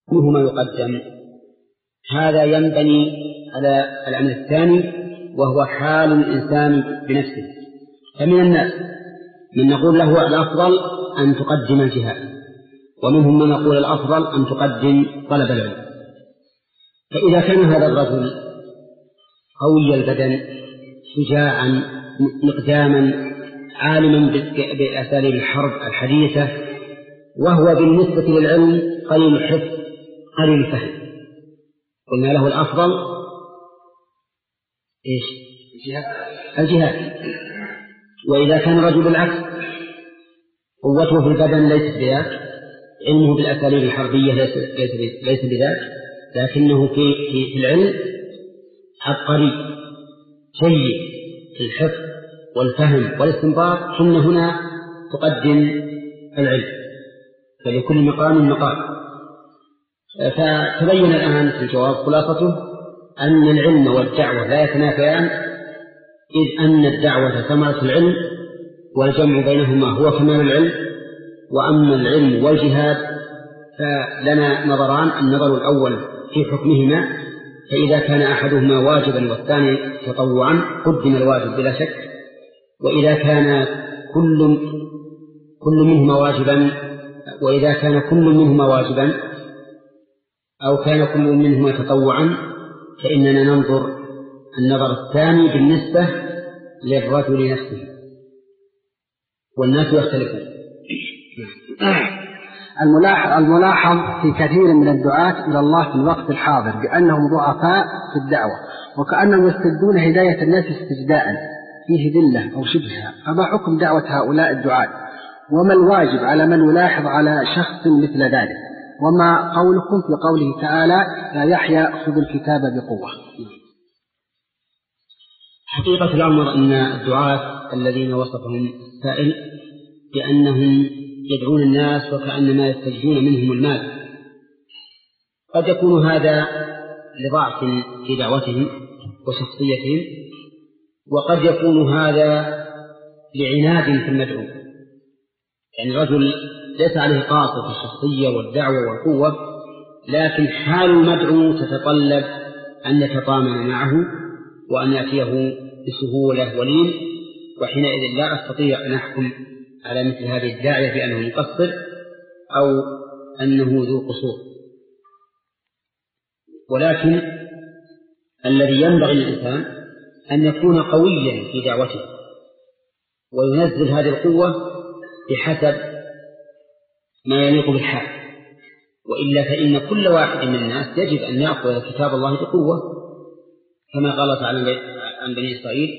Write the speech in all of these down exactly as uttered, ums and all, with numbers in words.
منه ما يقدم. هذا ينبني على الأمر الثاني وهو حال الإنسان بنفسه. فمن الناس من نقول له الأفضل أن تقدم الجهاد، ومنهم من يقول الأفضل أن تقدم طلب العلم. فإذا كان هذا الرجل قوي البدن شجاعا مقداما عالما بأساليب الحرب الحديثة، وهو بالنسبة للعلم قليل الحفظ قليل الفهم، قلنا له الأفضل إيش؟ الجهاد. وإذا كان رجل العكس قوته في البدن ليست بذاك، علمه بالأساليب الحربية ليس, ليس, ليس بذاك، لكنه في, في العلم عبقري سيء في الحفظ والفهم والاستنباط، ثم هنا تقدم العلم، فلكل مقام مقام. فتبين الآن في الجواب خلاصته أن العلم والدعوة لا يتنافيان، إذ أن الدعوة ثمرة العلم والجمع بينهما هو كمال العلم. وأما العلم والجهاد فلنا نظران: النظر الأول في حكمهما، فإذا كان أحدهما واجبا والثاني تطوعا قدم الواجب بلا شك، وإذا كان كل كل منهما واجبا وإذا كان كل منهما واجبا أو كان كل منهما تطوعا فإننا ننظر النظر الثاني بالنسبة للرجل نفسه، والناس يختلفون. الملاحظ في كثير من الدعاة إلى الله في الوقت الحاضر بأنهم ضعفاء في الدعوة، وكأنهم يستجدون هداية الناس استجداء فيه ذلة أو شبهها. فما حكم دعوة هؤلاء الدعاة؟ وما الواجب على من يلاحظ على شخص مثل ذلك؟ وما قولكم في قوله تعالى: يا يحيى خذ الكتاب بقوة؟ حقيقة الأمر أن الدعاة الذين وصفهم السائل بأنهم يدعون الناس وكأنما يستجدون منهم المال، قد يكون هذا لضعف في دعوتهم وشخصيتهم، وقد يكون هذا لعناد في المدعو. يعني الرجل ليس عليه قاصر في الشخصية والدعوة والقوة، لكن حال المدعو تتطلب أن يتطامن معه وأن يأتيه بسهولة ولين، وحينئذ لا أستطيع أن أحكم على مثل هذه الداعية بأنه مقصر أو أنه ذو قصور. ولكن الذي ينبغي للإنسان أن يكون قويا في دعوته وينزل هذه القوة بحسب ما يليق بالحال، وإلا فإن كل واحد من الناس يجب أن يأخذ كتاب الله بقوة، كما قال تعالى عن بني إسرائيل: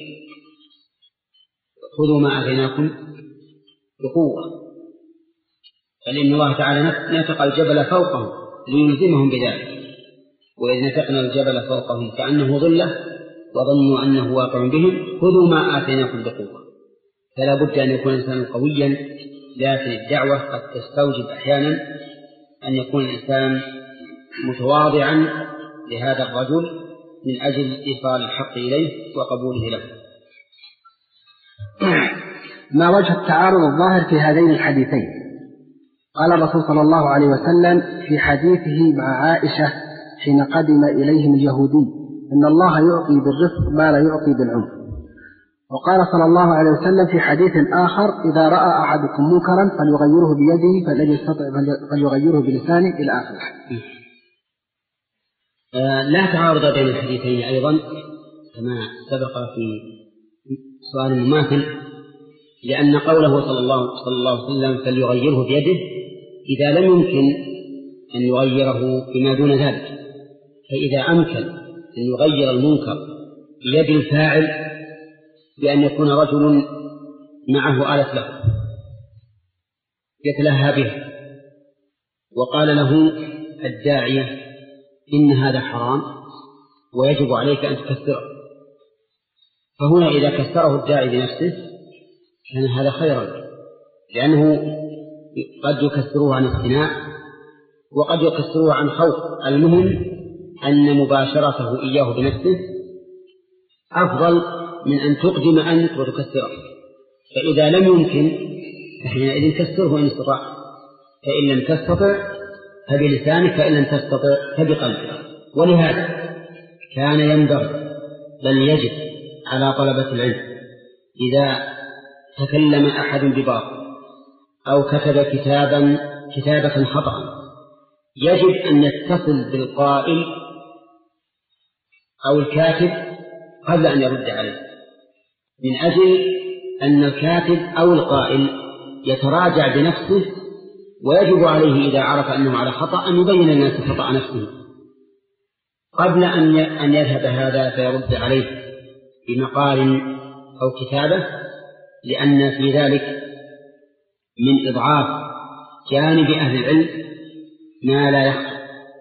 خذوا ما آتيناكم بقوة. فلأن الله تعالى نتق الجبل فوقهم ليلزمهم بذلك، وإذ نتقنا الجبل فوقهم كأنه ظلة وظنوا أنه واقع بهم خذوا ما آتيناكم بقوة. فلا بد أن يكون الإنسان قويا، لكن الدعوة قد تستوجب أحيانا أن يكون الإنسان متواضعا لهذا الرجل من أجل إيصال الحق إليه وقبوله له. ما وجه التعارض الظاهر في هذين الحديثين؟ قال الرسول صلى الله عليه وسلم في حديثه مع عائشة حين قدم إليهم اليهودي: إن الله يعطي بالرفق ما لا يعطي بالعنف. وقال صلى الله عليه وسلم في حديث آخر: إذا رأى أحدكم منكرا فليغيره بيده فلن يستطع فليغيره بلسانه إلى آخره. آه لا تعارض بين الحديثين أيضا كما سبق في سؤال المماثل، لأن قوله صلى الله, صلى الله عليه وسلم فليغيره بيده إذا لم يمكن أن يغيره بما دون ذلك، فإذا أمكن أن يغير المنكر بيد الفاعل بأن يكون رجل معه آلة له يتلهى به وقال له الداعية: إن هذا حرام ويجب عليك أن تكسره، فهنا إذا كسره الداعي بنفسه كان هذا خيرا، لأنه قد يكسروه عن استناء وقد يكسروه عن خوف. المهم أن مباشرته إياه بنفسه أفضل من أن تقدم أنت وتكسره. فإذا لم يمكن فحينئذ كسره إن استطاع، فإن لم تستطع فبلسانك، فإن لم تستطع فبقلبك. ولهذا كان ينبغي بل يجب على طلبة العلم إذا تكلم أحد بباطل أو كتب كتابا كتابة خطأ يجب أن يتصل بالقائل أو الكاتب قبل أن يرد عليه، من أجل أن الكاتب أو القائل يتراجع بنفسه، ويجب عليه إذا عرف أنه على خطأ أن يبين الناس خطأ نفسه قبل أن يذهب هذا فيرد عليه بمقال أو كتابة، لأن في ذلك من إضعاف جانب أهل العلم ما لا يخفى.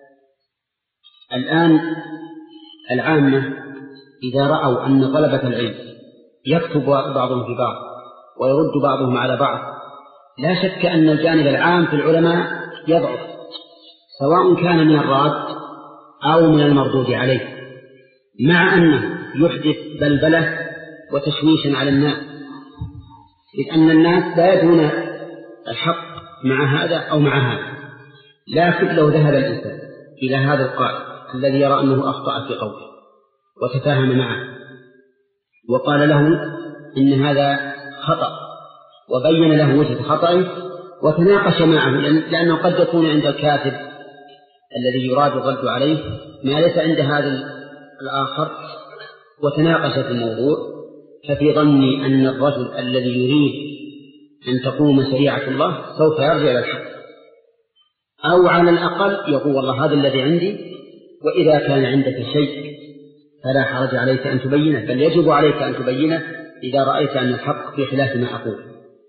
الآن العامة إذا رأوا أن طلبة العلم يكتب بعضهم في بعض ويرد بعضهم على بعض، لا شك أن الجانب العام في العلماء يضعف، سواء كان من الراد أو من المردود عليه، مع أنه يحدث بلبلة وتشويشا على الناس، إذ أن الناس لا يدرون الحق مع هذا أو مع هذا. لكن لو ذهب الإنسان إلى هذا القائل الذي يرى أنه أخطأ في قوله وتفاهم معه وقال له إن هذا خطأ وبين له وجه خطأه وتناقش معه، لأنه قد يكون عند الكاتب الذي يراد الرد عليه ما ليس عند هذا الآخر، وتناقش في الموضوع، ففي ظني أن الرجل الذي يريد أن تقوم شريعة الله سوف يرجع إلى الحق، أو على الأقل يقول والله هذا الذي عندي، وإذا كان عندك شيء فلا حرج عليك أن تبينه، بل يجب عليك أن تبينه إذا رأيت أن الحق في خلاف ما أقول.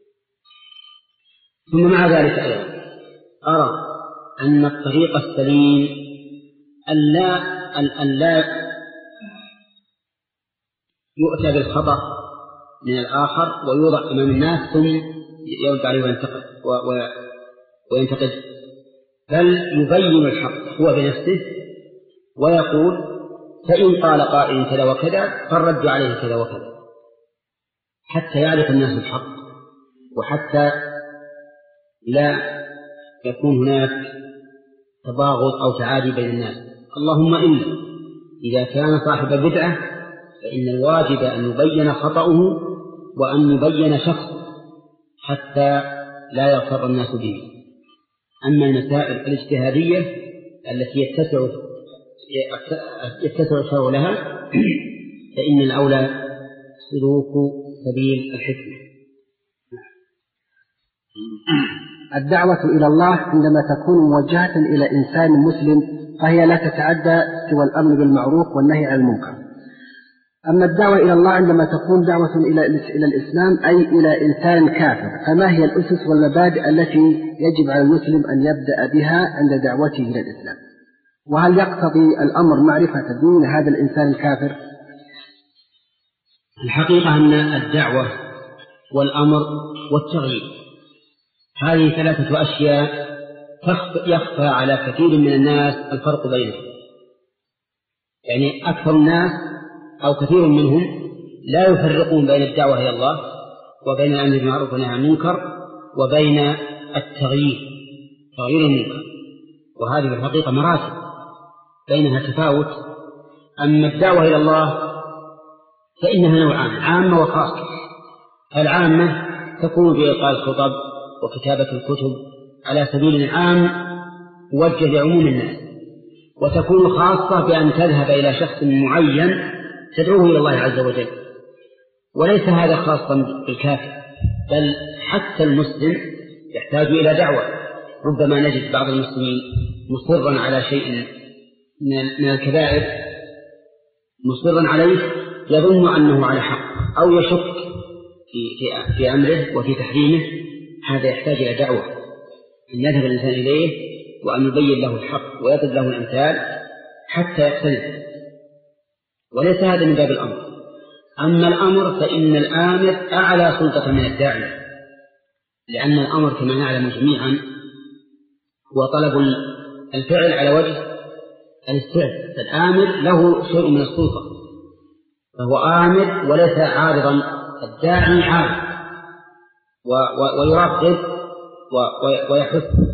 ثم مع ذلك أيضا أرى أن الطريق السليم أن لا يؤتى بالخطأ من الآخر ويوضع أمام الناس ثم يرد عليه وينتقد وينتقد، بل يبين الحق هو بنفسه ويقول فإن قال قائل كذا وكذا فالرد عليه كذا وكذا، حتى يعرف الناس الحق وحتى لا يكون هناك تباغض أو تعادي بين الناس. اللهم إلا إذا كان صاحب بدعة فإن الواجب أن يبين خطأه وأن يبين شخصه حتى لا يغتر الناس به. أما المسائل الاجتهادية التي يتسع يتسع الشرع لها فإن الأولى سلوك سبيل الحكمة. الدعوة إلى الله عندما تكون موجهة إلى إنسان مسلم فهي لا تتعدى سوى الأمر بالمعروف والنهي عن المنكر. أما الدعوة إلى الله عندما تكون دعوة إلى إلى الإسلام أي إلى إنسان كافر، فما هي الأسس والمبادئ التي يجب على المسلم أن يبدأ بها عند دعوته إلى الإسلام؟ وهل يقتضي الأمر معرفة دين هذا الإنسان الكافر؟ الحقيقة أن الدعوة والأمر والتغيير هذه ثلاثة أشياء يخفى على كثير من الناس الفرق بينهم. يعني أكثر الناس أو كثير منهم لا يفرقون بين الدعوة إلى الله وبين الأمر بالمعروف والنهي عن المنكر وبين التغيير تغيير المنكر، وهذه الحقيقة مراتب بينها تفاوت. أما الدعوة إلى الله فإنها نوعان، عامة وخاصة. العامة تكون بإلقاء الخطب وكتابة الكتب على سبيل عام موجه لعموم الناس، وتكون خاصة بأن تذهب إلى شخص معين تدعوه إلى الله عز وجل، وليس هذا خاصا بالكافر، بل حتى المسلم يحتاج إلى دعوة. ربما نجد بعض المسلمين مصرا على شيء من الكبائر مصرا عليه يظن أنه على حق أو يشك في, في, في أمره وفي تحريمه، هذا يحتاج إلى دعوة أن يذهب الإنسان إليه وأن يبين له الحق ويضرب له الأمثال حتى يقتنع، وليس هذا من باب الأمر. أما الأمر فإن الآمر أعلى سلطة من الداعي، لأن الأمر كما نعلم جميعا هو طلب الفعل على وجه الاستعداد، فالآمر له شيء من السلطة فهو آمر وليس عارضا. الداعي عارض ويرغب ويحث،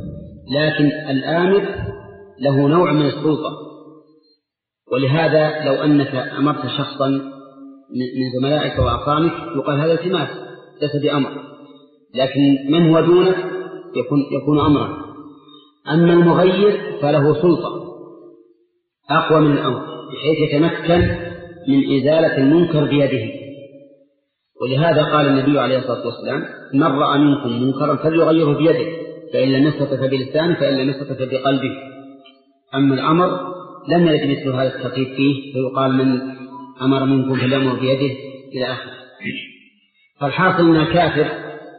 لكن الآمر له نوع من السلطة، ولهذا لو أنك أمرت شخصا من زملائك وأقرانك يقال هذا التماس ليس بأمر، لكن من هو دونك يكون, يكون أمرا. أما المغير فله سلطة أقوى من الأمر بحيث يتمكن من إزالة المنكر بيده، ولهذا قال النبي عليه الصلاة والسلام من رأى منكم منكرا فليغيره بيده، فإن لم يستطع فبلسانه، فإن لم يستطع فبقلبه. أما الأمر لم يرد مثل هذا الترتيب فيه، فيقال من أمر منكم فليأمر بيده إلى آخره. فالحاصل أن الكافر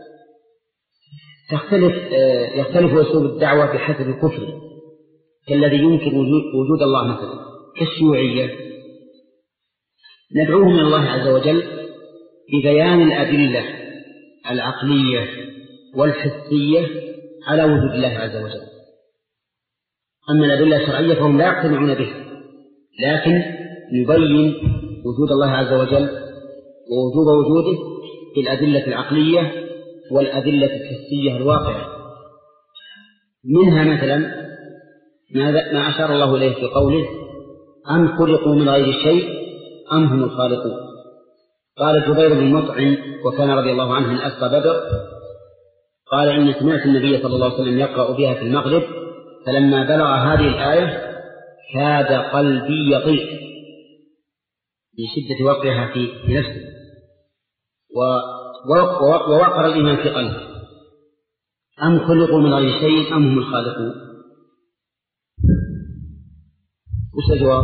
تختلف يختلف أسلوب الدعوة بحسب الكفر، كالذي ينكر وجود الله مثلا كالشيوعية. ندعوهم من الله عز وجل ببيان الأدلة العقلية والحسية على وجود الله عز وجل. أما الأدلة الشرعية فهم لا يقتنعون به، لكن نبين وجود الله عز وجل ووجوب وجوده بالأدلة العقلية والأدلة الحسية الواقعة. منها مثلا ما أشار الله إليه في قوله أم خلقوا من غير شيء أم هم الخالقون. قال جبير بن مطعم وكان رضي الله عنه من أسقى بدر قال إن سمعت النبي صلى الله عليه وسلم يقرأ بها في المغرب، فلما بلغ هذه الآية كاد قلبي يطير من شدة وقعها في نفسه ووقر الإيمان في قلبه. أم خلقوا من غير شيء أم هم الخالقون. وش الجواب؟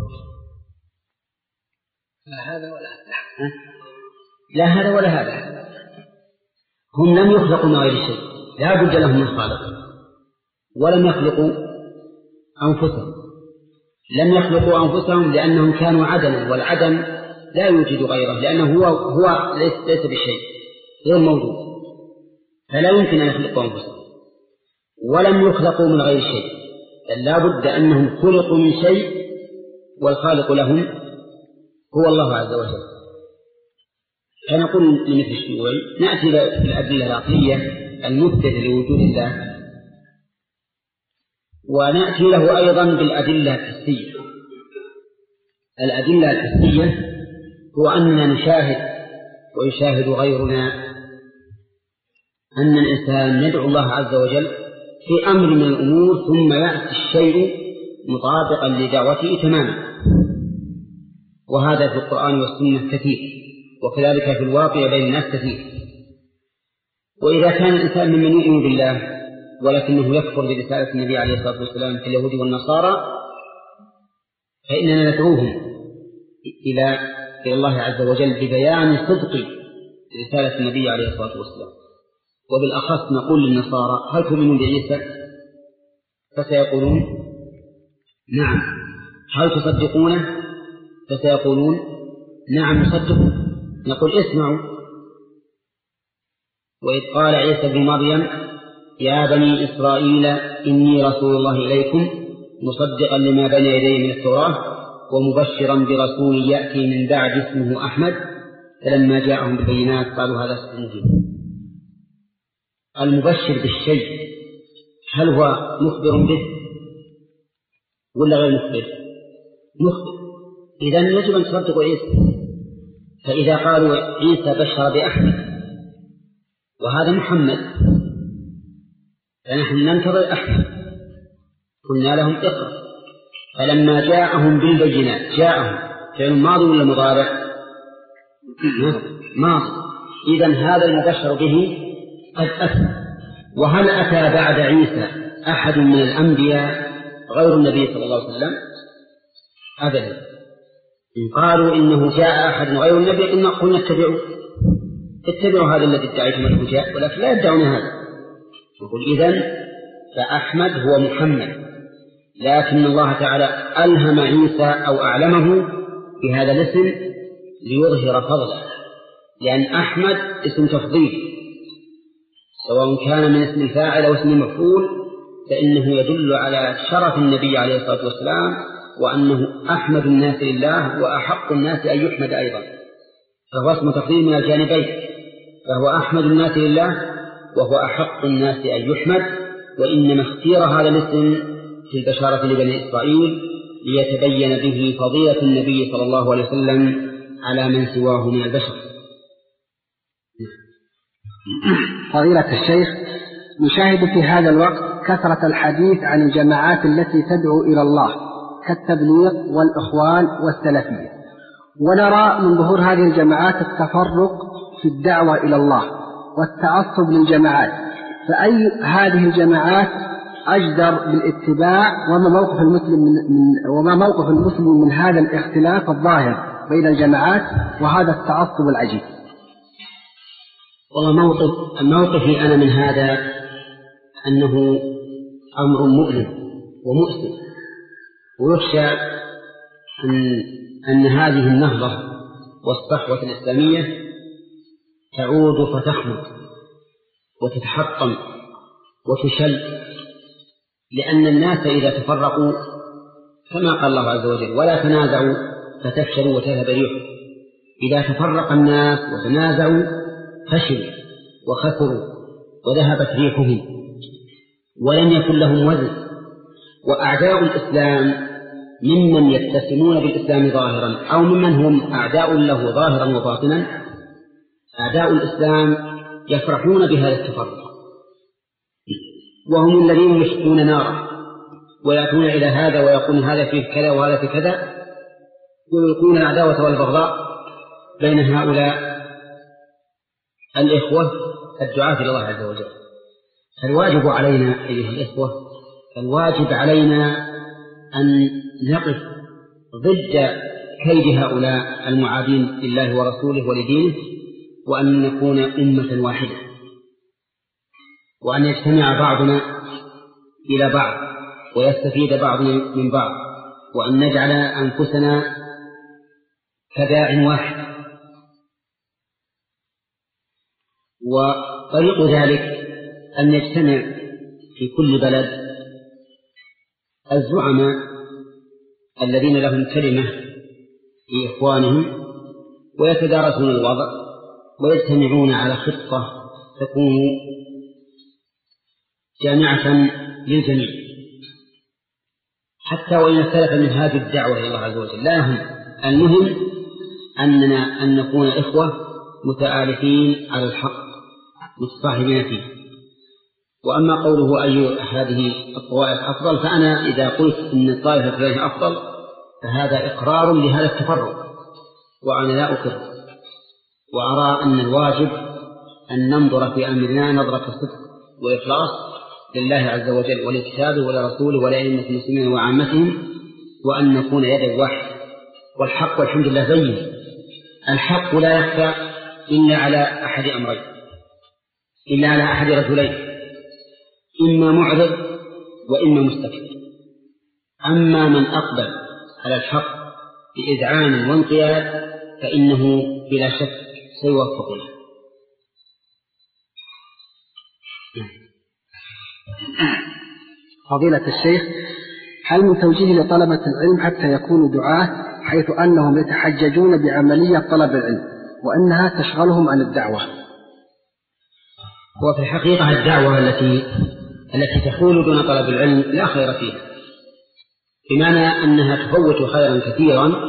لا هذا ولا هذا. لا هذا ولا هذا. هم لم يخلقوا من غير شيء، لا بد لهم من خالق، ولم يخلقوا أنفسهم. لم يخلقوا أنفسهم لأنهم كانوا عدما، والعدم لا يوجد غيره، لأنه هو, هو ليس, ليس بشيء، غير موجود، فلا يمكن أن يخلقوا أنفسهم. ولم يخلقوا من غير شيء، لا بد أنهم خلقوا من شيء، والخالق لهم هو الله عز وجل. فنقول لمثل الشيوعي نأتي بالأدلة العقلية المثبتة لوجود الله، ونأتي له أيضا بالأدلة الحسية. الأدلة الحسية هو أننا نشاهد ويشاهد غيرنا أن الإنسان يدعو الله عز وجل في أمر من الأمور ثم يأتي الشيء مطابقا لدعوته تماما، وهذا في القرآن والسنة كثير، وكذلك في الواقع بين الناس كثير. وإذا كان الإنسان ممن يؤمن بالله ولكنه يكفر برسالة النبي عليه الصلاة والسلام في اليهود والنصارى، فإننا ندعوهم إلى إلى الله عز وجل ببيان صدق رسالة النبي عليه الصلاة والسلام. وبالأخص نقول للنصارى هل تؤمنون بعيسى؟ فسيقولون نعم. هل تصدقونه؟ فسيقولون نعم نصدق. نقول اسمعوا، وإذ قال عيسى بن مريم يا بني إسرائيل إني رسول الله إليكم مصدقا لما بين يدي من التوراة ومبشرا برسول يأتي من بعد اسمه أحمد، فلما جاءهم بالبينات قالوا هذا سحر مبين. المبشر بالشيء هل هو مخبر به ولا غير مخبر؟ مخبر. إذن يجب أن تصدقوا عيسى. فإذا قالوا عيسى بشر بأحمد وهذا محمد، فنحن ننتظر أحمد، قلنا لهم اقرأ. فلما جاءهم بالبينات، جاءهم فعل ماضي ولا مضارع؟ ماضي. إذن هذا المبشر به قد أتى. وهل أتى بعد عيسى أحد من الأنبياء غير النبي صلى الله عليه وسلم؟ أبدا. إن قالوا إنه جاء أحد غير النبي إن قلنا اتبعوا اتبعوا هذا الذي ادعيتم أنه جاء، ولكن لا يدعون هذا. نقول إذن فأحمد هو محمد، لكن الله تعالى ألهم عيسى أو أعلمه بهذا الاسم ليظهر فضله، لأن أحمد اسم تفضيل، سواء كان من اسم الفاعل أو اسم المفعول، فإنه يدل على شرف النبي عليه الصلاة والسلام وأنه أحمد الناس لله وأحق الناس أن يحمد أيضا، فهو اسم تفضيل من الجانبين، فهو أحمد الناس لله وهو أحق الناس أن يحمد، وإنما اختير هذا الاسم في البشارة لبني إسرائيل ليتبين به فضيلة النبي صلى الله عليه وسلم على من سواه من البشر. فضيلة الشيخ، نشاهد في هذا الوقت كثرة الحديث عن الجماعات التي تدعو إلى الله كالتبليغ والإخوان والسلفية، ونرى من ظهور هذه الجماعات التفرق في الدعوة إلى الله والتعصب للجماعات، فأي هذه الجماعات أجدر بالاتباع؟ وما موقف المسلم من, من وما موقف المسلم من هذا الاختلاف الظاهر بين الجماعات وهذا التعصب العجيب؟ والله موقف موقفي أنا من هذا أنه أمر مؤلم ومؤسف، ويخشى أن, أن هذه النهضة والصحوة الإسلامية تعود فتخمد وتتحطم وتشل، لأن الناس إذا تفرقوا كما قال الله عز وجل ولا تنازعوا فتفشلوا وتذهب ريحكم، إذا تفرق الناس وتنازعوا فشلوا وخسروا وذهبت ريحهم ولم يكن لهم وزن. وأعداء الإسلام ممن يتسمون بالإسلام ظاهرا أو ممن هم أعداء له ظاهرا وباطنا، أعداء الإسلام يفرحون بهذا التفرق، وهم الذين يشقون نارا ويأتون إلى هذا ويقولون هذا فيه كذا وهذا في كذا، ويلقون العداوة والبغضاء بين هؤلاء الإخوة الدعاة إلى الله عز وجل. فالواجب علينا أيها الإخوة، الواجب علينا أن نقف ضد كيد هؤلاء المعادين لله ورسوله ولدينه، وأن نكون أمة واحدة، وأن يجتمع بعضنا إلى بعض ويستفيد بعضنا من بعض، وأن نجعل أنفسنا كداع واحد. وطريق ذلك أن يجتمع في كل بلد الزعماء الذين لهم كلمة في إخوانهم ويتدارسون الوضع ويجتمعون على خطة تكون جامعة للجميع، حتى وإن اختلف منهاج الدعوة إلى الله عز وجل لا يهم، المهم أننا أن نكون إخوة متآلفين على الحق متصاحبين فيه. وأما قوله أي هذه الطوائف أفضل، فأنا إذا قلت إن الطائفة الفلانية أفضل فهذا إقرار لهذا التفرق، وأنا لا أقر، وأرى أن الواجب أن ننظر في أمرنا نظرة الصدق وإخلاص لله عز وجل ولكتابه ولرسوله ولأئمة المسلمين وعامتهم، وأن نكون يد واحد. والحق والحمد لله بين، الحق لا يخفى إلا على أحد أمرين، إلا على أحد رجلين، إما معرض وإما مستكبر. أما من أقبل على الحق بإذعان وانقياد فإنه بلا شك سيوفق له. فضيلة الشيخ، هل من توجيه لطلبة العلم حتى يكونوا دعاة حيث أنهم يتحججون بعملية طلب العلم وأنها تشغلهم عن الدعوة؟ وفي الحقيقة الدعوة التي التي تحول دون طلب العلم لا خير فيها، بمعنى أنها تفوت خيرا كثيرا.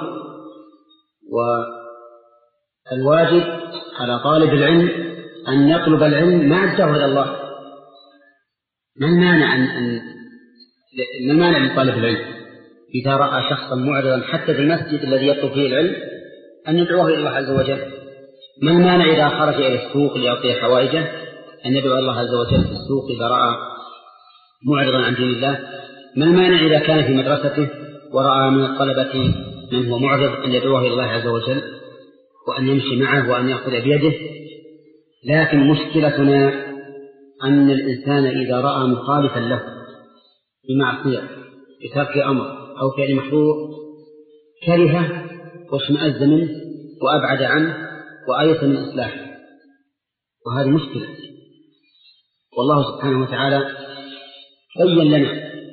والواجب على طالب العلم أن يطلب العلم مع الدعوة إلى الله. ما المانع أن ما المانع من طالب العلم إذا رأى شخصا معرضا حتى في المسجد الذي يطلب فيه العلم أن يدعوه إلى الله عز وجل؟ ما المانع إذا خرج إلى السوق ليعطي حوائجه أن يدعو الله عز وجل في السوق إذا رأى معرضا عن دين الله؟ ما المانع إذا كان في مدرسته ورأى من الطلبة من هو معرض أن يدعوه إلى الله عز وجل وأن يمشي معه وأن يأخذ بيده؟ لكن مشكلتنا أن الإنسان إذا رأى مخالفا له بمعصية بترك أمر أو فعل محظور كرهه واشمأز منه وأبعد عنه وآيس من إصلاحه، وهذه مشكلة. والله سبحانه وتعالى بين لنا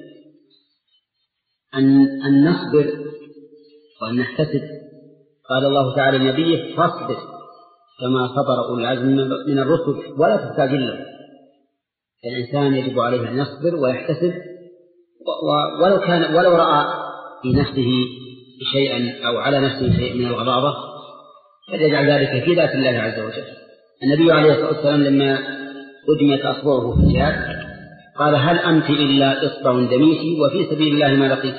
أن, أن نصبر وأن نحتسب. قال الله تعالى لنبيه: فاصبر كما صبر أولو العزم من الرسل ولا تستعجل له الإنسان يجب عليه أن يصبر ويحتسب، ولو كان ولو رأى في نفسه شيئا أو على نفسه شيء من الغضاضة فليجعل ذلك في ذات الله عز وجل. النبي عليه الصلاة والسلام لما أدمت أصبعه في الجهاد قال: هل أنت إلا إصبع دميتي وفي سبيل الله ما لقيت.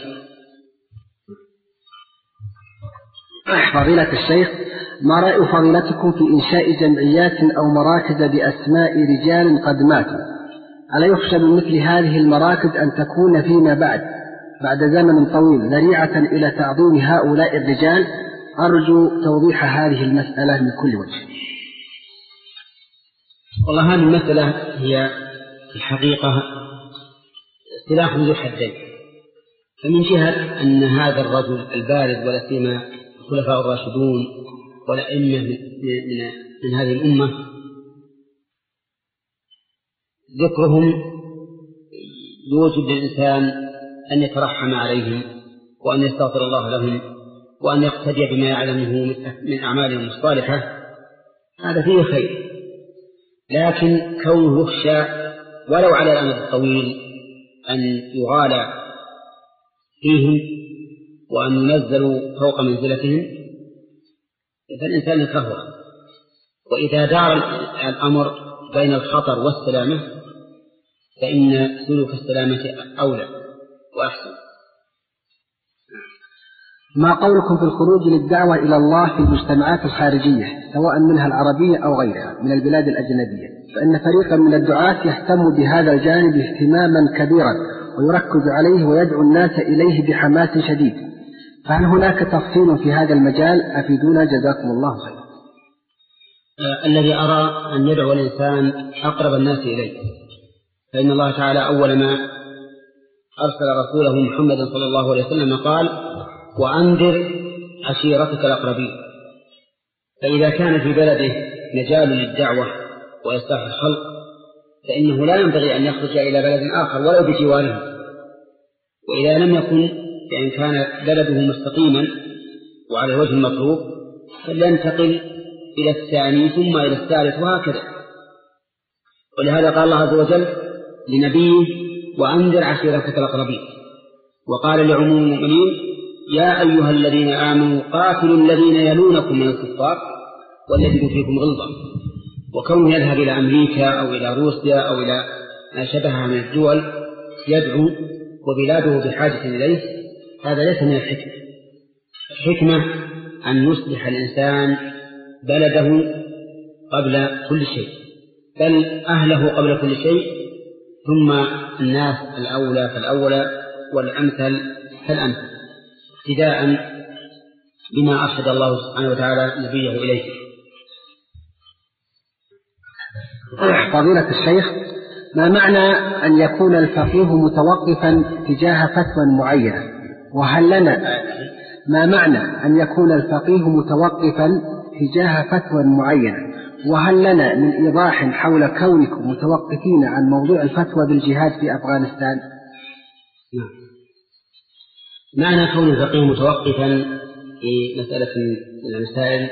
فضيلة الشيخ، ما رأي فضيلتكم في إنشاء جمعيات أو مراكز بأسماء رجال قد ماتوا؟ ألا يخشى من مثل هذه المراكز أن تكون فيما بعد بعد زمن طويل ذريعة إلى تعظيم هؤلاء الرجال؟ أرجو توضيح هذه المسألة من كل وجه. والله هذه المسألة هي الحقيقة سلاح ذو حدين. فمن جهة أن هذا الرجل البارز ولا سيما الخلفاء الراشدون والأئمة من, من, من هذه الأمة ذكرهم يوجب للإنسان أن يترحم عليهم وأن يستغفر الله لهم وأن يقتدي بما يعلمه من أعمالهم الصالحة، هذا فيه خير. لكن كونه يخشى ولو على الأمد الطويل أن يغالى فيهم وأن ينزلوا فوق منزلتهم فالإنسان يكرهه. وإذا دار الأمر بين الخطر والسلامة فإن سلوك السلامة أولى وأحسن. ما قولكم في الخروج للدعوة إلى الله في المجتمعات الخارجية سواء منها العربية أو غيرها من البلاد الأجنبية؟ فإن فريقا من الدعاة يهتم بهذا الجانب اهتماما كبيرا ويركز عليه ويدعو الناس إليه بحماس شديد، فهل هناك تفصيل في هذا المجال؟ أفيدونا جزاكم الله خيرا. آه الذي أرى أن يدعو الإنسان أقرب الناس إليه، فإن الله تعالى أول ما أرسل رسوله محمد صلى الله عليه وسلم قال: وأنذر عشيرتك الأقربين. فإذا كان في بلده مجال للدعوة وإصلاح الخلق فإنه لا ينبغي أن يخرج إلى بلد آخر ولو بجواره. وإذا لم يكن بأن كان بلده مستقيما وعلى الوجه المطلوب فلينتقل إلى الثاني ثم إلى الثالث وهكذا. ولهذا قال الله عز وجل لنبيه: وأنذر عشيرتك الأقربين. وقال لعموم المؤمنين: يا أيها الذين آمنوا قاتلوا الذين يلونكم من الكفار والذين فيكم غلظة. وكونه يذهب إلى أمريكا أو إلى روسيا أو إلى ما شبهها من الدول يدعو وبلاده بحاجة إليه، هذا ليس من الحكمة. الحكمة أن يصلح الإنسان بلده قبل كل شيء، بل أهله قبل كل شيء، ثم الناس الأولى فالأولى والأمثل فالأمثل، ابتداء بما أرشد الله سبحانه وتعالى نبيه إليه. فضيلة الشيخ، ما معنى أن يكون الفقيه متوقفا تجاه فتوى معينة؟ وهل لنا ما معنى أن يكون الفقيه متوقفا تجاه فتوى معينة؟ وهل لنا من إيضاح حول كونكم متوقفين عن موضوع الفتوى بالجهاد في أفغانستان؟ نعم. معنى كون الفقيه متوقفا في مسألة من المسائل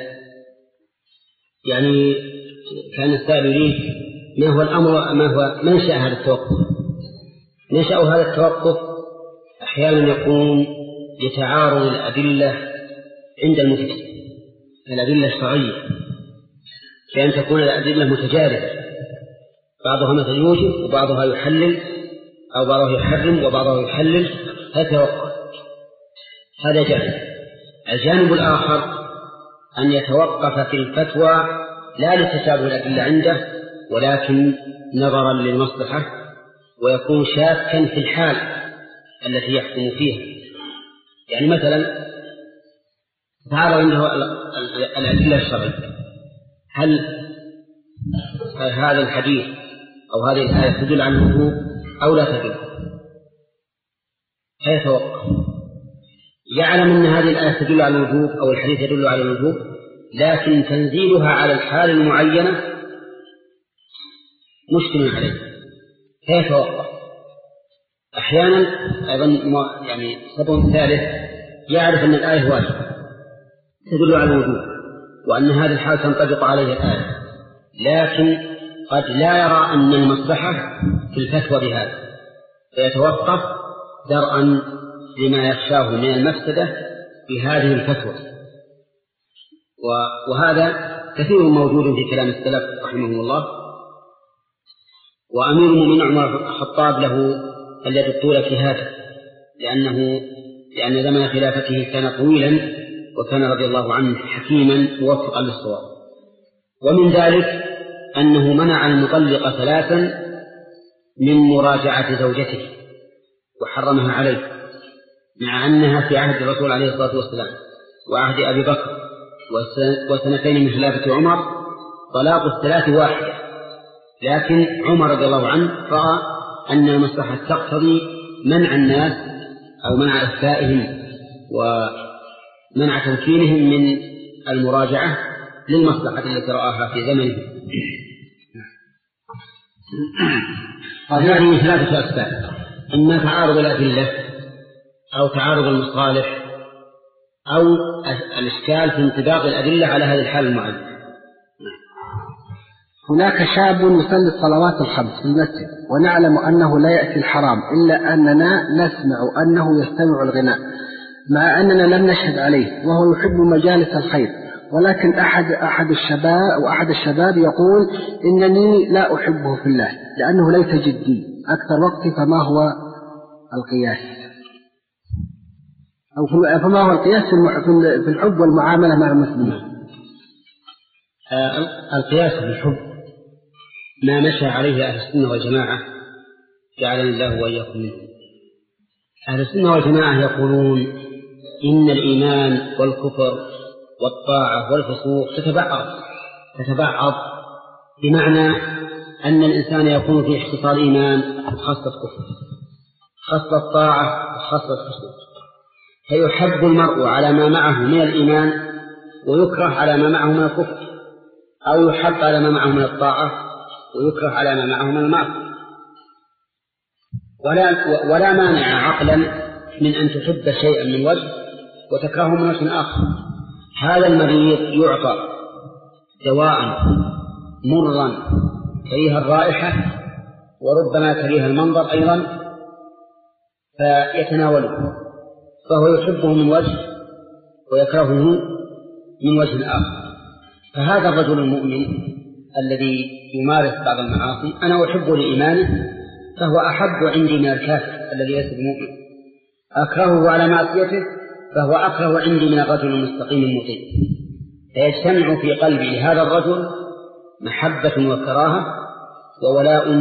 يعني كان السائل لي ما هو الأمر ما هو منشأ هذا التوقف. منشأ هذا التوقف أحيانا يكون لتعارض الأدلة عند المفتي، الأدلة الشرعية، كأن تكون الأدلة متجاربة، بعضها مثلا يوجب وبعضها يحلل أو بعضها يحرم وبعضها يحلل، فتوقف. هذا جانب. الجانب الآخر أن يتوقف في الفتوى لا لتشابه الأدلة عنده ولكن نظرا للمصلحة، ويكون شاكا في الحال التي يحكم فيها. يعني مثلا تعالى عنده الأدلة الشرعية، هل هذا الحديث أو هذه الآية تدل على الوجوب أو لا تدل؟ فيتوقف. يعلم أن هذه الآية تدل على الوجوب أو الحديث يدل على الوجوب، لكن تنزيلها على الحال المعينة مشكل عليه، فيتوقف. أحيانا أيضا يعني سبب ثالث يعرف أن الآية واجبة تدل على الوجوب وأن هذه الحال تنطبق عليه الآية، لكن قد لا يرى أن المصلحة في الفتوى بهذا، فيتوقف درءا لما يخشاه من المفسدة بهذه الفتوى. وهذا كثير موجود في كلام السلف رحمه الله. وأمير المؤمنين عمر بن الخطاب له اليد الطولى في هذا، لأنه لأن زمن خلافته كان طويلا، وكان رضي الله عنه حكيما موفقا للصواب. ومن ذلك أنه منع المطلق ثلاثا من مراجعة زوجته وحرمها عليه، مع أنها في عهد الرسول عليه الصلاة والسلام وعهد أبي بكر وسنتين من خلافة عمر طلاق الثلاث واحدة، لكن عمر رضي الله عنه رأى أن المصلحة تقتضي منع الناس أو منع إفتائهم ومنع تمكينهم من المراجعة للمصلحة التي رآها في زمنه. هذه ثلاثة أسباب: إما تعارض الأدلة، أو تعارض المصالح، أو الإشكال في انطباق الأدلة على هذه الحال المعينة. هناك شاب يصلي الصلوات الخمس في المسجد، ونعلم أنه لا يأتي الحرام، إلا أننا نسمع أنه يستمع الغناء، مع أننا لم نشهد عليه، وهو يحب مجالس الخير، ولكن أحد أحد الشباب أو أحد الشباب يقول إنني لا أحبه في الله لأنه ليس جدي أكثر وقتي، فما هو القياس؟ أو فما هو القياس في الحب والمعاملة مع المسلمين؟ القياس في الحب ما مشى عليه أهل السنة والجماعة، جعلني الله وإياكم منهم. أهل السنة والجماعة يقولون إن الإيمان والكفر والطاعة والفسوق تتبعض تتبعض بمعنى أن الإنسان يكون في اختصار إيمان خاصة كفر، خاصة طاعة وخاصة فسوق، فيحب المرء على ما معه من الإيمان ويكره على ما معه من الكفر، أو يحب على ما معه من الطاعة ويكره على ما معه من المعصية. ولا, ولا مانع عقلا من أن تحب شيئا من وجه وتكرهه من وجه آخر. هذا المريض يعطى دواء مرا كريه الرائحة وربما كريه المنظر أيضا فيتناوله، فهو يحبه من وجه ويكرهه من وجه آخر. فهذا الرجل المؤمن الذي يمارس بعض المعاصي أنا أحبه لإيمانه، فهو أحب عندي من الكافر الذي ليس بمؤمن. أكرهه على معصيته، فهو أكره عندي من الرجل المستقيم المطيع. فيجتمع في قلبي لهذا الرجل محبة وكراهة وولاء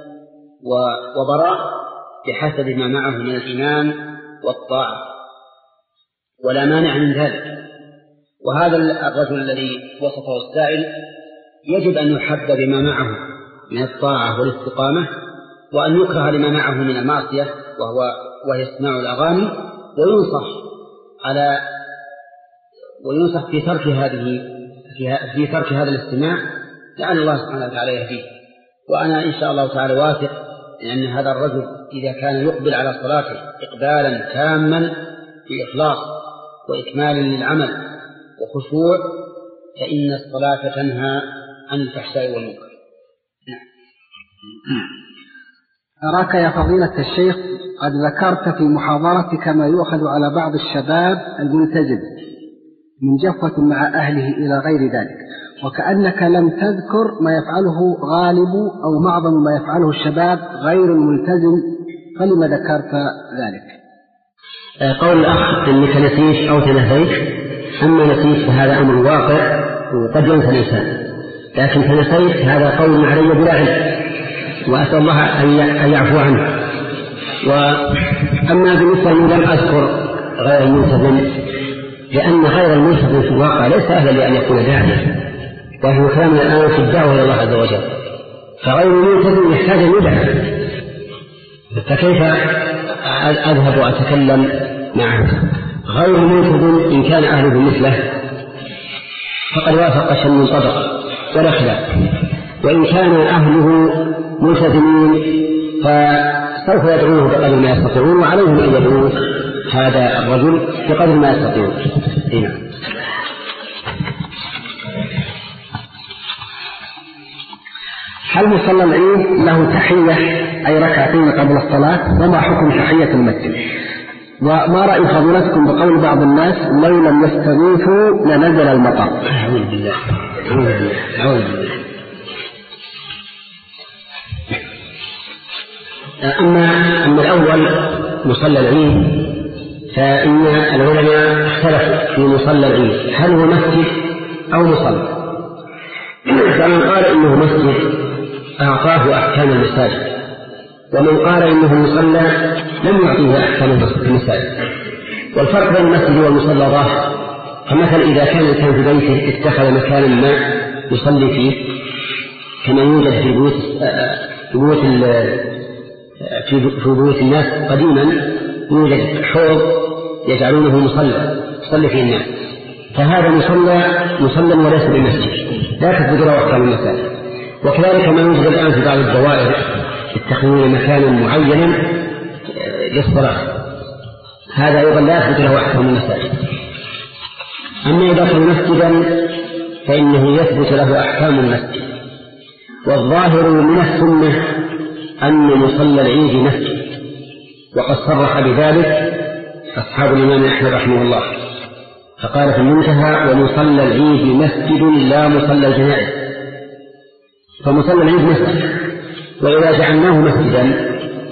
وبراء بحسب ما معه من الإيمان والطاعة، ولا مانع من ذلك. وهذا الرجل الذي وصفه السائل يجب أن يحب بما معه من الطاعة والاستقامة، وأن يكره لما معه من المعصية وهو وهي استماع الأغاني، وينصح على وينصح في ترك هذه في ترك هذا الاستماع، لعل الله سبحانه وتعالى يهديه. وأنا إن شاء الله تعالى واثق لأن هذا الرجل إذا كان يقبل على صلاته إقبالا تاما بإخلاص وإكمال للعمل وخشوع، فإن الصلاة تنهى عن الفحشاء والمنكر. أراك يا فضيلة الشيخ قد ذكرت في محاضرتك ما يؤخذ على بعض الشباب الملتزم من جفوة مع أهله إلى غير ذلك، وكأنك لم تذكر ما يفعله غالب أو معظم ما يفعله الشباب غير الملتزم، فلما ذكرت ذلك؟ قول الأخ إنك نسيت أو تنسيت، أما نسيت فهذا أمر واقع وقد ينسى الإنسان، لكن تنسيت هذا قول علي بلا علم، وأسأل الله أن يعفو عنه. وأما بالنسبة لي لم أذكر غير الملتزم، لأن غير الملتزم في الواقع ليس أهلا لأن يكون داعيا، وهو كلامنا الآن في الدعوة إلى الله عز وجل، فغير الملتزم يحتاج أن يدعى، فكيف أذهب وأتكلم معه؟ غير الملتزم إن كان أهله مثله فقد وافق شم طبق ولا خلاف، وإن كان أهله ملتزمين فسوف يدعوه بقدر ما يستطيعون، وعليهم أن يدعوه هذا الرجل بقدر ما يستطيعون. هنا هل مصلى العيد له تحية أي ركعتين قبل الصلاة؟ وما حكم تحية المسجد؟ وما رأي فضيلتكم بقول بعض الناس لو لم يستغيثوا لنزل المطر؟ أعوذ بالله أعوذ بالله أعوذ بالله. أما أما الأول مصلى العيد فإن العلماء اختلفوا في مصلى العيد هل هو مسجد أو مصلى. فمن قال إنه مسجد أعطاه أحكام المساجد، ومن قال إنه مصلى لم يعطيه أحكام المساجد. والفرق بين المسجد والمصلى ظاهر. فمثلا إذا كان الإنسان في بيته اتخذ مكانا ما يصلي فيه كما يوجد في بيوت بيوت في بيوت الناس قديما، يوجد حوض يجعلونه مصلى يصلي فيه الناس، فهذا مصلى مصلى وليس بمسجد، لا تثبت له أحكام المساجد. وكذلك ما يوجد الآن في بعض الدوائر يتخذون مكانا معينا للصلاة، هذا أيضا لا يثبت له أحكام المساجد. أما إذا كان مسجدا فإنه يثبت له أحكام المسجد. والظاهر من السنة أن مصلى العيد مسجد، وقد صرح بذلك أصحاب الإمام أحمد رحمه الله، فقال في المنتهى ومصلى العيد مسجد لا مصلى الجنائز. فمصلى العيد مسجد، وإذا جعلناه مسجدا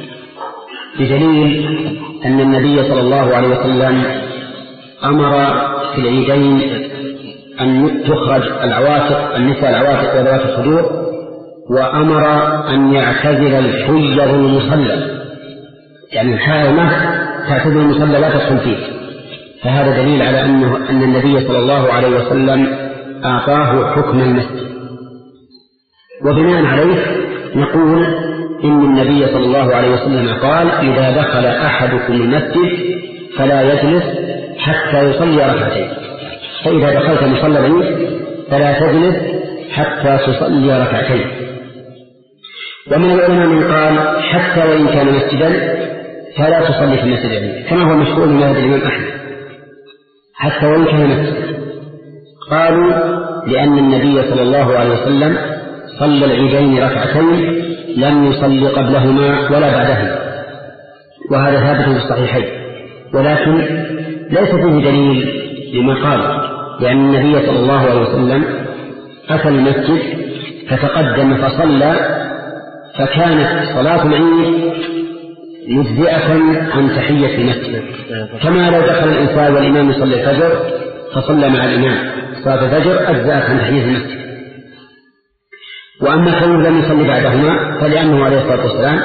بدليل أن النبي صلى الله عليه وسلم أمر في العيدين أن تخرج العواتق النساء العواتق وذوات الخدور، وأمر أن يعتزل الحيض المصلى، يعني الحائض ما تعتزل المصلى لا تدخل فيه. فهذا دليل على أنه أن النبي صلى الله عليه وسلم أعطاه حكم المسجد. وبناء عليه نقول إن النبي صلى الله عليه وسلم قال إذا دخل أحدكم المسجد فلا يجلس حتى يصلي ركعتين، فإذا دخلت مصلى العيد فلا تجلس حتى تصلي ركعتين. ومن العلماء من قال حتى وإن كان مسجدا فلا تصلي في المسجد العيد، كما هو مشهور من مذهب الإمام أحمد، حتى وإن كان مسجدا. قالوا لأن النبي صلى الله عليه وسلم صلى العيدين ركعتين لم يصلي قبلهما ولا بعدهما، وهذا ثابت في الصحيحين، ولكن ليس فيه دليل لما قال، لأن النبي صلى الله عليه وسلم أتى المسجد فتقدم فصلى، فكانت صلاة العيد مجزئة عن تحية المسجد، كما لو دخل الإنسان والإمام يصلي الفجر فصلى مع الإمام صلاة الفجر أجزأت عن تحية المسجد. وأما كونه لم يصلي بعدهما فلأنه عليه الصلاة والسلام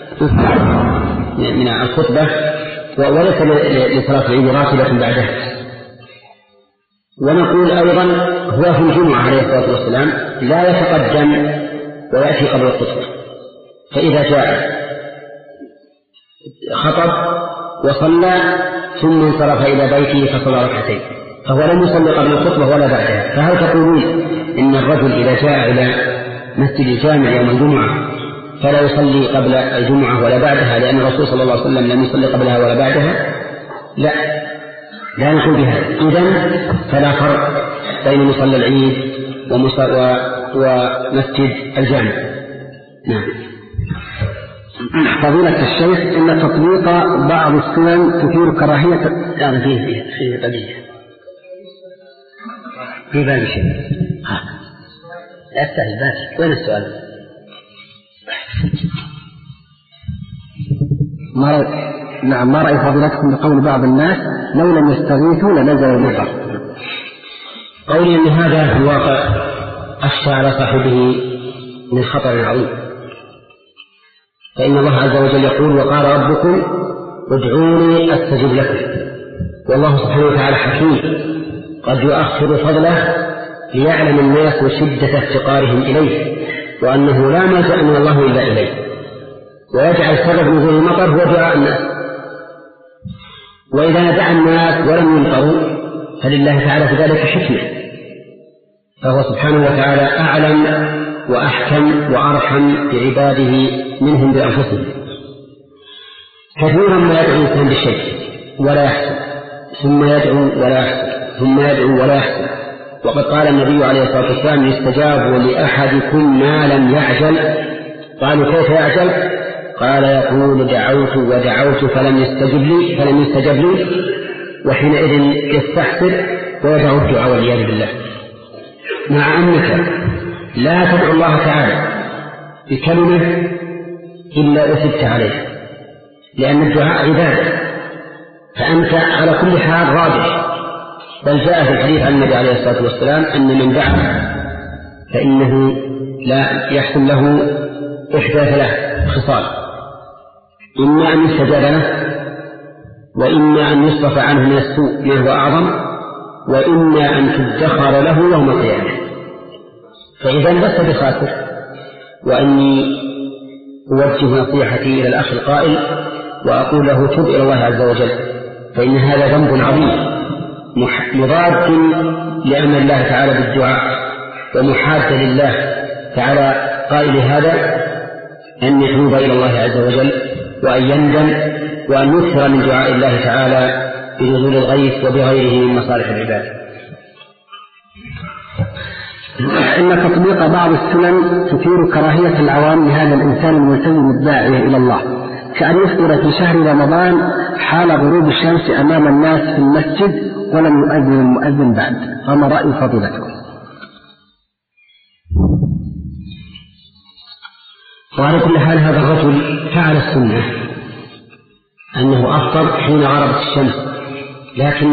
من الخطبة وليس لصلاة العيد راتبة بعدها. ونقول أيضا هو في الجمعة عليه الصلاة والسلام لا يتقدم ويأتي قبل الخطبة، فإذا جاء خطب وصلى ثم انصرف إلى بيته فصلى ركعتين، فهو لم يصلي قبل الخطبة ولا بعدها. فهل تقولون إن الرجل إذا جاء إلى مسجد الجامع يوم الجمعة فلا يصلي قبل الجمعة ولا بعدها لأن الرسول صلى الله عليه وسلم لم يصلي قبلها ولا بعدها؟ لا، لا نقول بهذا. إذن فلا فرق بين مصلى العيد ومسجد الجامع. نعم. فضيلة الشيخ إن تطبيق بعض السنن تثير كراهية. لا فيه فيه فيه قضية في باب شيء. ها لا تستهل بس. وين السؤال؟ ما رأي... نعم ما رأي فضيلتكم بقول بعض الناس لو لم يستغيثوا لنزل المطر؟ قولي أن هذا في الواقع أخشى على صاحبه من خطر عظيم، فإن الله عز وجل يقول وقال ربكم ادعوني أستجب لكم، والله سبحانه وتعالى حكيم قد يؤخر فضله ليعلم الناس شدة افتقارهم إليه وأنه لا ملجأ من الله إلا إليه، ويجعل سبب نزول المطر هو دعاء الناس. وإذا دعا الناس ولم يمطروا فلله تعالى في ذلك حكمة، فهو سبحانه وتعالى أعلم وأحكم وأرحم بعباده منهم بأنفسهم. كثيرا ما يدعو الإنسان بالشيء ولا يحسن، ثم يدعو ولا يحسن، ثم يدعو ولا يحسن. وقد قال النبي عليه الصلاة والسلام يستجاب لأحدكم ما لم يعجل. قالوا كيف يعجل؟ قال يقول دعوت ودعوت فلم يستجب لي فلم يستجب لي وحينئذ يستحسر ويدعو الدعاء والعياذ بالله، مع أنك لا تدعو الله تعالى بكلمة إلا أثبت عليه، لأن الدعاء عبادة، فأنت على كل حال راجح. بل جاء في الحديث عن النبي عليه الصلاة والسلام أن من دعا فإنه لا يحصل له إحدى ثلاث خصال: إما أن يستجاب له، وإما أن يصرف عنه من السوء ما هو أعظم، وإما أن تدخر له يوم القيامة. فإذا لست بخاسر. وأني أوجه نصيحتي إلى الأخ القائل وأقول له تب إلى الله عز وجل، فإن هذا ذنب عظيم مضاد لأمر الله تعالى بالدعاء ومحاد لله تعالى. قائل هذا أن يتوب إلى الله عز وجل وأن يندم وأن يكثر من دعاء الله تعالى بنزول الغيث وبغيره من مصالح العباد. إن تطبيق بعض السنن تثير كراهية العوام لهذا الإنسان الملتزم الداعية إلى الله، كأن يفطر في شهر رمضان حال غروب الشمس أمام الناس في المسجد ولم يؤذن المؤذن بعد. فما رأي فضيلتكم؟ وعلى كل حال هذا الرجل فعل السنة أنه أفطر حين غربت الشمس، لكن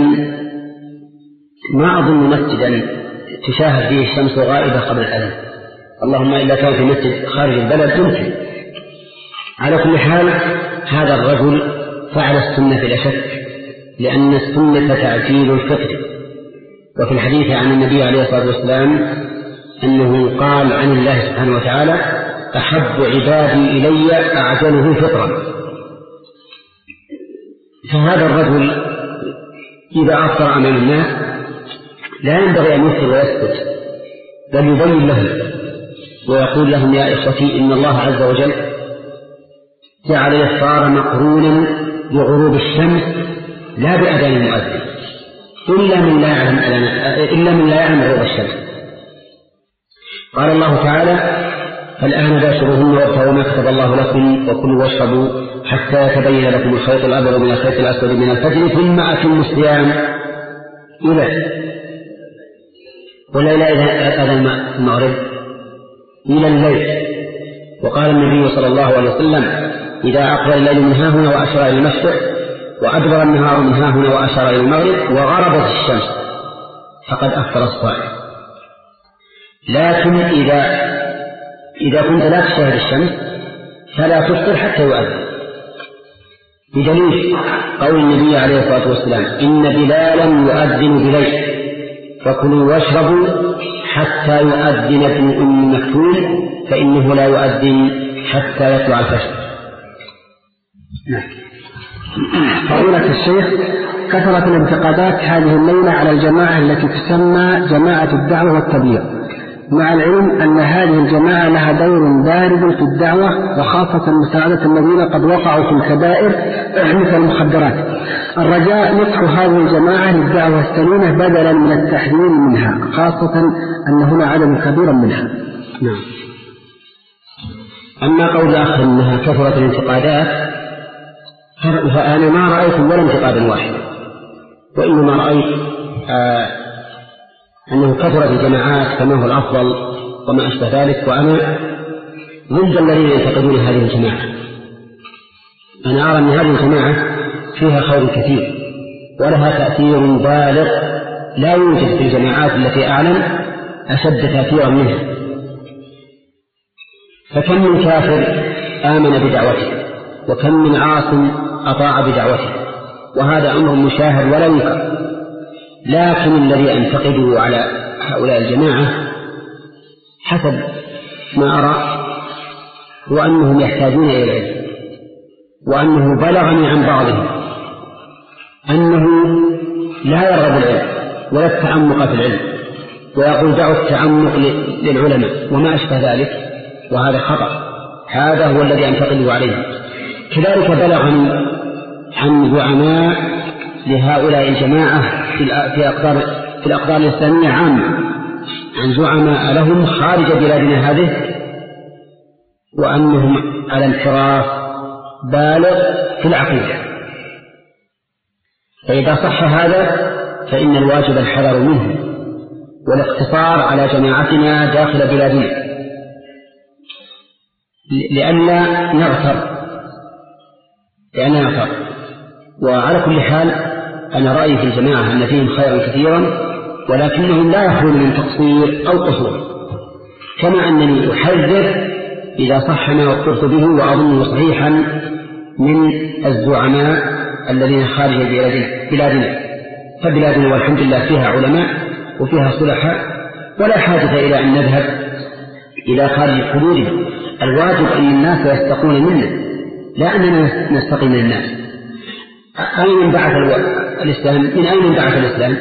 ما أظن مسجدا تشاهد فيه الشمس غائبة قبل الأذان، اللهم إلا كان في مسجد خارج البلد يمكن. على كل حال هذا الرجل فعل السنة بلا شك، لأن السنة تعجيل الفطر. وفي الحديث عن النبي عليه الصلاة والسلام أنه قال عن الله سبحانه وتعالى: أحب عبادي إلي أعجله فطرا. فهذا الرجل إذا أفطر أمام الناس لا ينبغي أن يفطر ويسكت، بل يبين لهم ويقول لهم: يا إخوتي، إن الله عز وجل جعل الإفطار مقرونا بغروب الشمس لا بأذان المؤذن، إلا من لا يعلم إلا من لا يعلم غروب الشمس. قال الله تعالى: فالآن باشروهن وابتغوا ما كتب الله لكم وكلوا واشربوا حتى يتبين لكم الخيط الأبيض من الخيط الأسود من الفجر ثم أتموا الصيام إلى ولا إلى أذان المغرب إلى الليل. وقال النبي صلى الله عليه وسلم: إذا أقبل الليل من ها هنا وأشار إلى المشرق وأدبر النهار من ها هنا وأشار إلى المغرب وغربت الشمس فقد أفطر الصائم. لكن إذا إذا كنت لا تشاهد الشمس فلا تفطر حتى يؤذن، بدليل قول النبي عليه الصلاة والسلام: إن بلالا يؤذن بليل فكلوا واشربوا حتى يؤذن ابن أم مكتوم فإنه لا يؤذن حتى يطلع الفجر. فضيلة الشيخ، كثرت الانتقادات هذه الليلة على الجماعة التي تسمى جماعة الدعوة والتبليغ، مع العلم أن هذه الجماعة لها دور بارز في الدعوة، وخاصة مساعدة الذين قد وقعوا في الكبائر مثل المخدرات. الرجاء نصح هذه الجماعة للدعوة السليمة بدلا من التحذير منها، خاصة أن هنا عدد كبير منها. نعم. أما قول آخر أنها كثرت الانتقادات، فأنا ما رأيت ولا انتقادا واحدا، وإنما رأيت آه أنه كثرت الجماعات كما هو الأفضل وما أشبه ذلك، وأنا ضد الذين ينتقدون هذه الجماعة. أنا أرى أن هذه الجماعة فيها خير كثير ولها تأثير بالغ لا يوجد في الجماعات التي أعلم أشد تأثيرا منها. فكم من كافر آمن بدعوته، وكم من عاص أطاع بدعوته، وهذا أمر مشاهد ولا ينكر. لكن الذي أنتقده على هؤلاء الجماعة حسب ما أرى هو أنهم يحتاجون إلى العلم، وأنه بلغني عن بعضهم أنه لا يرغب العلم ولا التعمق في العلم، ويقول دعوا التعمق للعلماء وما أشبه ذلك، وهذا خطأ. هذا هو الذي أنتقده عليه. كذلك بلغني عن زعماء لهؤلاء الجماعة في أقطار في الأقطار الإسلامية عامة، عن زعماء لهم خارج بلادنا هذه، وأنهم على انحراف بالغ في العقيدة. فإذا صح هذا فإن الواجب الحذر منه والاقتصار على جماعتنا داخل بلادنا لئلا نغتر لأننا نغتر. وعلى كل حال أنا رأيي في الجماعة أن فيهم خيرا كثيرا ولكنهم لا يخلون من تقصير أو قصور، كما أنني أحذر إذا صح ما وقفت به وأظنه صحيحا من الزعماء الذين خارج بلادنا. فبلادنا والحمد لله فيها علماء وفيها صلحاء ولا حاجة إلى أن نذهب إلى خارج حدودنا. الواجب أن الناس يستقون منا لا أننا نستقي من الناس. أين انبعث الإسلام؟ من أين انبعث الإسلام؟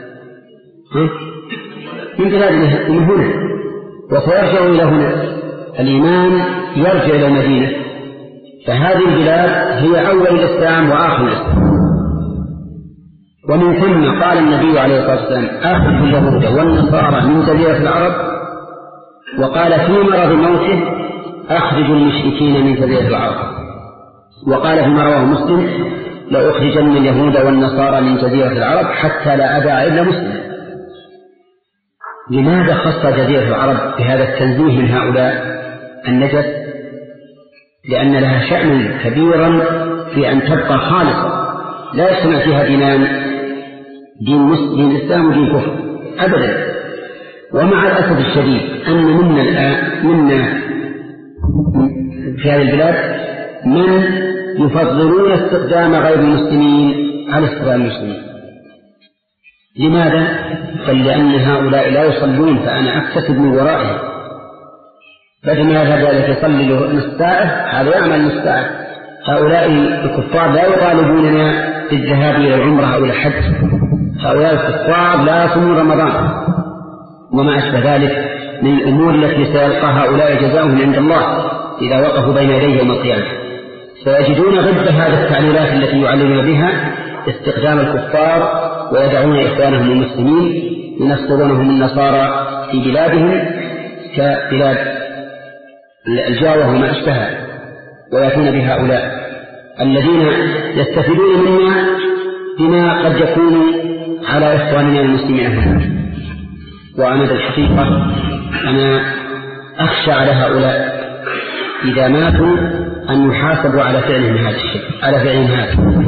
من بلادنا من هنا وسيرجع إلى هنا. الإيمان يرجع إلى المدينة، فهذه البلاد هي أول الإسلام وآخر الإسلام. ومن ثم قال النبي عليه الصلاة والسلام آخر اليهود والنصارى من جزيرة العرب، وقال في مرض موته أخرجوا المشركين من جزيرة العرب. وقال فيما رواه مسلم لأخرجن اليهود والنصارى من جزيرة العرب حتى لا أدع إلا مسلم. لماذا خص جزيرة العرب بهذا التنزيه من هؤلاء النجس؟ لأن لها شأن كبيرا في أن تبقى خالصة لا يجتمع فيها دينان، دين مسلم دين الإسلام ودين كفر أبدا. ومع الأسف الشديد أن منا الآن منا في هذه البلاد من يفضلون استخدام غير المسلمين على استخدام المسلمين. لماذا؟ قال لأن هؤلاء لا يصلون فأنا أكتسب من ورائهم، بدل ما يذهب ذلك يصلي نصف ساعة هذا يعمل نصف ساعة. هؤلاء الكفار لا يطالبوننا بالذهاب إلى العمرة أو الحج، هؤلاء الكفار لا يصومون رمضان وما أشبه ذلك من الأمور التي سيلقى هؤلاء جزاؤهم عند الله إذا وقفوا بين يديه يوم القيامة. فيجدون ضد هذه التعليلات التي يعلمون بها استخدام الكفار ويدعون إخوانهم المسلمين ينصرونهم النصارى في بلادهم كبلاد الجاوة وما أشبهها، ويأتون بهؤلاء الذين يستفيدون منا بما قد يكون على إخواننا المسلمين هنا. وأنا بالحقيقة أنا أخشى على هؤلاء إذا ماتوا أن يحاسبوا على فعلهم هذا الشيء على فعلهم هذا.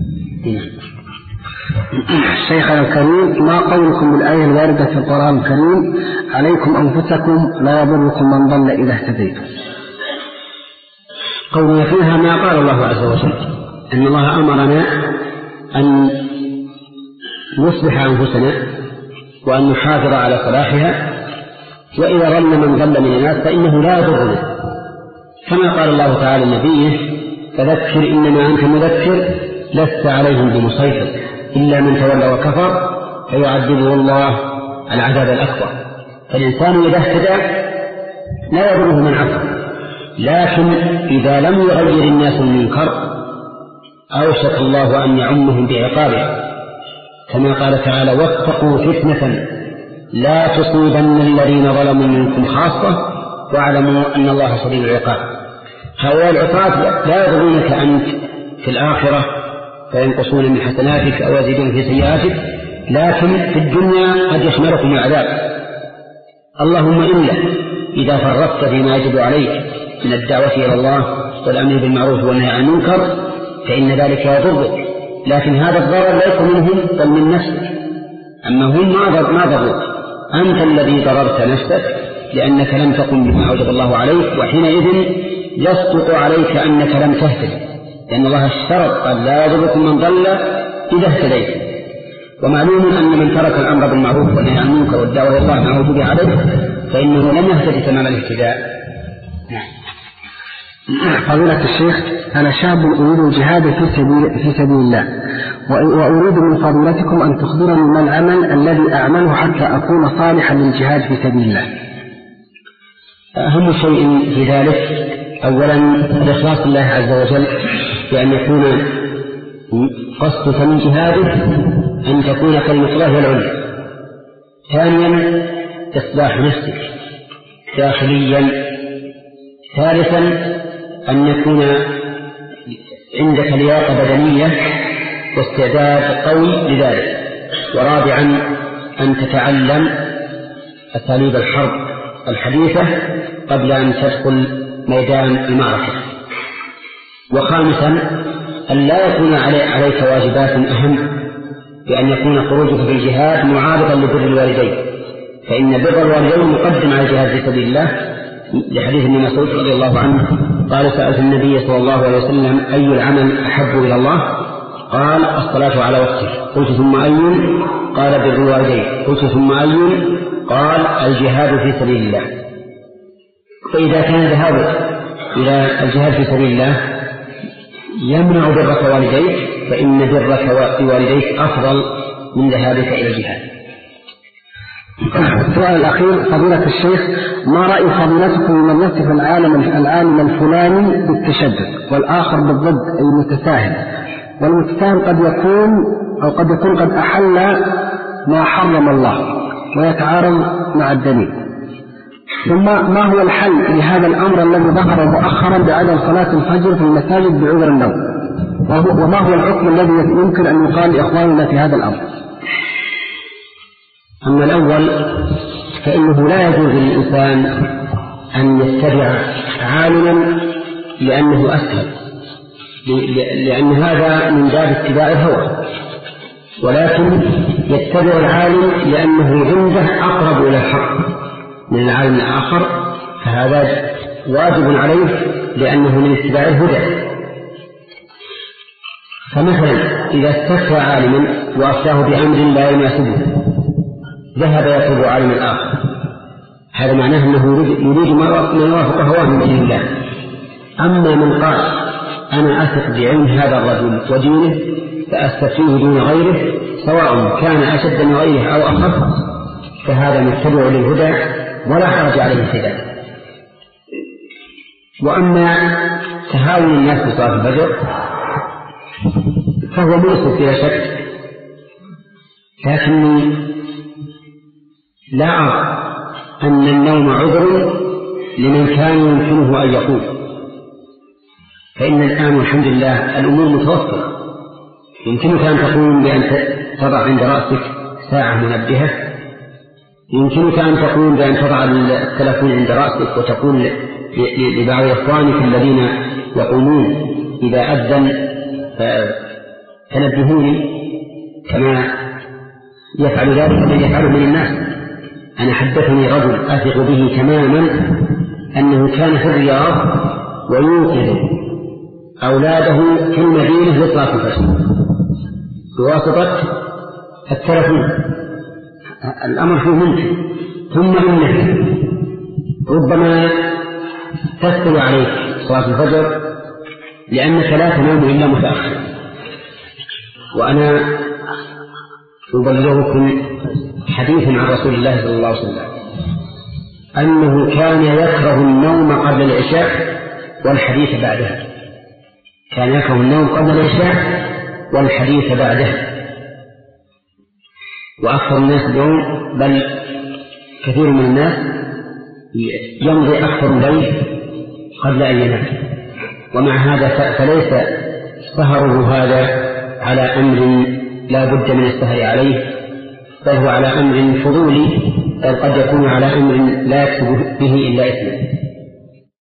شيخنا الكريم، ما قولكم بالآية الواردة في القرآن الكريم عليكم أنفسكم لا يضركم من ضل إذا اهتديتم؟ قولنا فيها ما قال الله عز وجل أن الله أمرنا أن نصلح أنفسنا وأن نحافظ على صلاحها، وإذا ظل من ضل من الناس فإنه لا يضرنا، كما قال الله تعالى لنبيه فذكر إنما أنت مذكر لست عليهم بمسيطر إلا من تولى وكفر فيعذبه الله العذاب الأكبر. فالإنسان إذا اهتدى لا يضره من عفو، لكن إذا لم يغير الناس المنكر أوشك الله أن يعمهم بعقابه، كما قال تعالى واتقوا فتنة لا تصيبن الذين ظلموا منكم خاصة واعلموا أن الله شديد العقاب. هؤلاء العقاب لا يضرونك أنت في الآخرة فينقصون من حسناتك أو يزيدون في سيئاتك، لكن في الدنيا قد يشملكم العذاب. اللهم إلا إذا فرطت فيما يجب عليك من الدعوة إلى الله والأمر بالمعروف والنهي عن المنكر فإن ذلك يضرك، لكن هذا الضرر ليس منهم بل من نفسك. أما هم ما ضروك، أنت الذي ضررت نفسك لأنك لم تقم بما أوجب الله عليك، وحينئذ يصدق عليك أنك لم تهتد، لأن الله اشترط قال لا يضركم من ضل إذا اهتديت. ومعلوم أن من ترك الأمر بالمعروف والنهي عن المنكر والدعوة إلى الله مع وجوب عليه فإنه لم يهتدي تمام الاهتداء. فضيلة الشيخ، أنا شاب أريد الجهاد في سبيل, في سبيل الله، وأريد من فضيلتكم أن تخبرني ما العمل الذي أعمله حتى أكون صالحا للجهاد في سبيل الله. أهم شيء في ذلك أولا الإخلاص لله عز وجل بأن يكون قصدك من جهاده أن تكون كلمة الله والعلم. ثانيا إصلاح نفسك داخليا. ثالثا أن يكون عندك لياقة بدنية واستعداد قوي لذلك. ورابعا أن تتعلم أساليب الحرب الحديثة قبل أن تدخل ميدان المعركة. وخامسا أن لا يكون عليك واجبات أهم، بأن يكون خروجك في الجهاد معارضا لبر الوالدين، فإن بر الوالدين مقدم على الجهاد في سبيل الله، لحديث ابن مسعود رضي الله عنه قال: سألت النبي صلى الله عليه وسلم: أي العمل أحب إلى الله؟ قال: الصلاة على وقته. قلت: ثم أي؟ قال: بر الوالدين. قلت: ثم أي؟ قال: الجهاد في سبيل الله. فإذا كان ذهابك إلى الجهاد في سبيل الله يمنع برك والديك، فإن برك بوالديك أفضل من ذهابك إلى الجهاد. السؤال الأخير: فضيلة الشيخ، ما رأي فضيلتكم من يصف العالم العالم الفلاني بالتشدد والآخر بالضد أي متساهل، والمتساهل قد يكون أو قد يكون قد أحل ما حرم الله ويتعارض مع الدليل؟ ثم ما هو الحل لهذا الأمر الذي ظهر مؤخرا بعدم صلاة الفجر في المساجد بعذر النوم؟ وما هو الحكم الذي يمكن أن يقال لإخواننا في هذا الأمر؟ أما الأول فإنه لا يجوز للإنسان أن يتبع عالما لأنه أسهل، لأن هذا من باب اتباع الهوى، ولكن يتبع العالم لأنه عنده أقرب إلى الحق من العالم الآخر، فهذا واجب عليه لأنه من اتباع الهدى. فمثلا إذا استفتى عالما وأفتاه بأمر لا يناسبه ذهب يطلب عالم الآخر، هذا معناه أنه يريد ما يوافق هواه من دين الله. أما من قال: أنا أثق بعلم هذا الرجل ودينه فأستفتيه دون غيره سواء كان أشد من غيره أو أخف، فهذا متبع للهدى ولا حرج عليه في ذلك. وأما تهاون الناس بصلاة الفجر فهو منصف بلا شك، لكني لا أرى أن النوم عذر لمن كان يمكنه أن يقوم، فإن الآن الحمد لله الأمور متوفرة، يمكنك أن تقوم بأن تضع عند رأسك ساعة منبهة، يمكنك أن تقوم بأن تضع التلفون عند رأسك وتقول لبعض إخوانك الذين يقومون إذا أذن تنبهوني، كما يفعل ذلك من يفعله من الناس. أنا حدثني رجل أثق به تماما أنه كان في الرياض ويوقظ أولاده في المدينة لصلاة الفجر بواسطة التلفون. الأمر فيه ممكن. ثم إنه ربما تسهل عليك صلاة الفجر لأنك لا تنام إلا متأخر. وأنا أبلغكم حديث عن رسول الله صلى الله عليه وسلم أنه كان يكره النوم قبل العشاء والحديث بعدها، كان يكره النوم قبل العشاء والحديث بعدها. وأكثر الناس اليوم بل كثير من الناس يمضي أكثر الليل قبل أن ينام، ومع هذا فليس سهره هذا على أمر لا بد من السهر عليه، بل هو على أمر فضولي، بل قد يكون على أمر لا يكسب به إلا إثما.